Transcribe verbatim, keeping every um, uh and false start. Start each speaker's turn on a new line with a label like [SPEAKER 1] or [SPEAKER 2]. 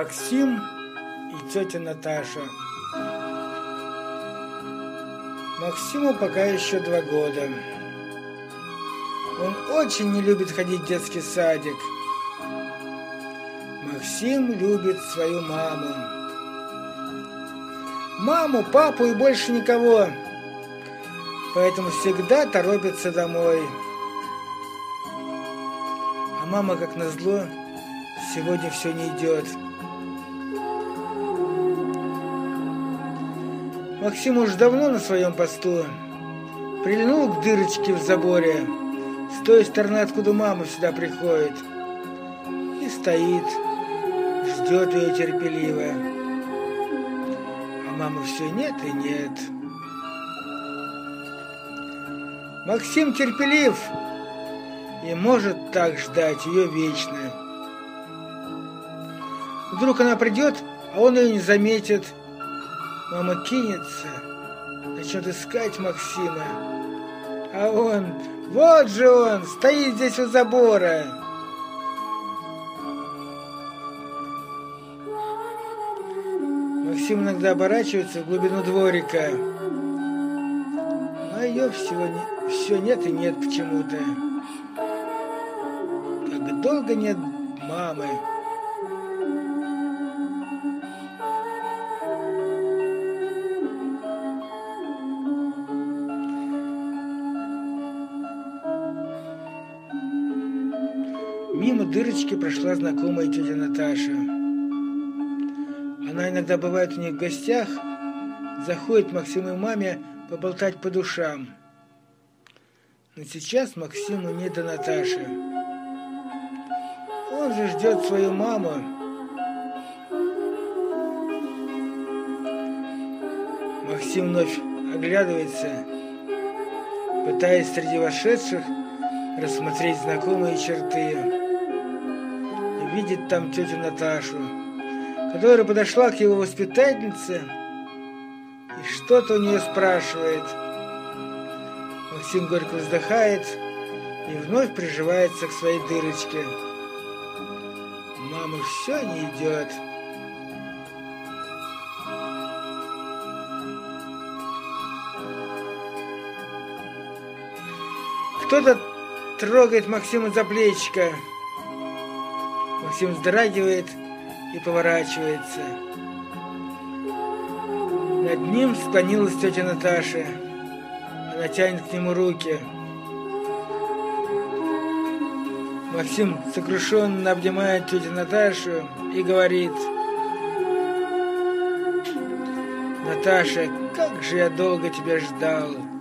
[SPEAKER 1] Максим и тетя Наташа. Максиму пока еще два года. Он очень не любит ходить в детский садик. Максим любит свою маму. Маму, папу и больше никого. Поэтому всегда торопится домой. А мама, как назло, сегодня все не идет. Максим уж давно на своем посту. Прильнул к дырочке в заборе, с той стороны, откуда мама сюда приходит. И стоит, ждет ее терпеливо. А мамы все нет и нет. Максим терпелив и может так ждать ее вечно. Вдруг она придет, а он ее не заметит. Мама кинется, начнет искать Максима. А он, вот же он, стоит здесь у забора. Максим иногда оборачивается в глубину дворика. А ее всего не, все нет и нет почему-то. Как долго нет мамы. Мимо дырочки прошла знакомая тетя Наташа. Она иногда бывает у них в гостях, заходит к Максиму и маме поболтать по душам. Но сейчас Максиму не до Наташи. Он же ждет свою маму. Максим вновь оглядывается, пытаясь среди вошедших рассмотреть знакомые черты. Видит там тетю Наташу, которая подошла к его воспитательнице и что-то у нее спрашивает. Максим горько вздыхает и вновь приживается к своей дырочке. Мама все не идет. Кто-то трогает Максима за плечико. Максим вздрагивает и поворачивается. Над ним склонилась тетя Наташа. Она тянет к нему руки. Максим сокрушенно обнимает тетю Наташу и говорит: «Наташа, как же я долго тебя ждал!»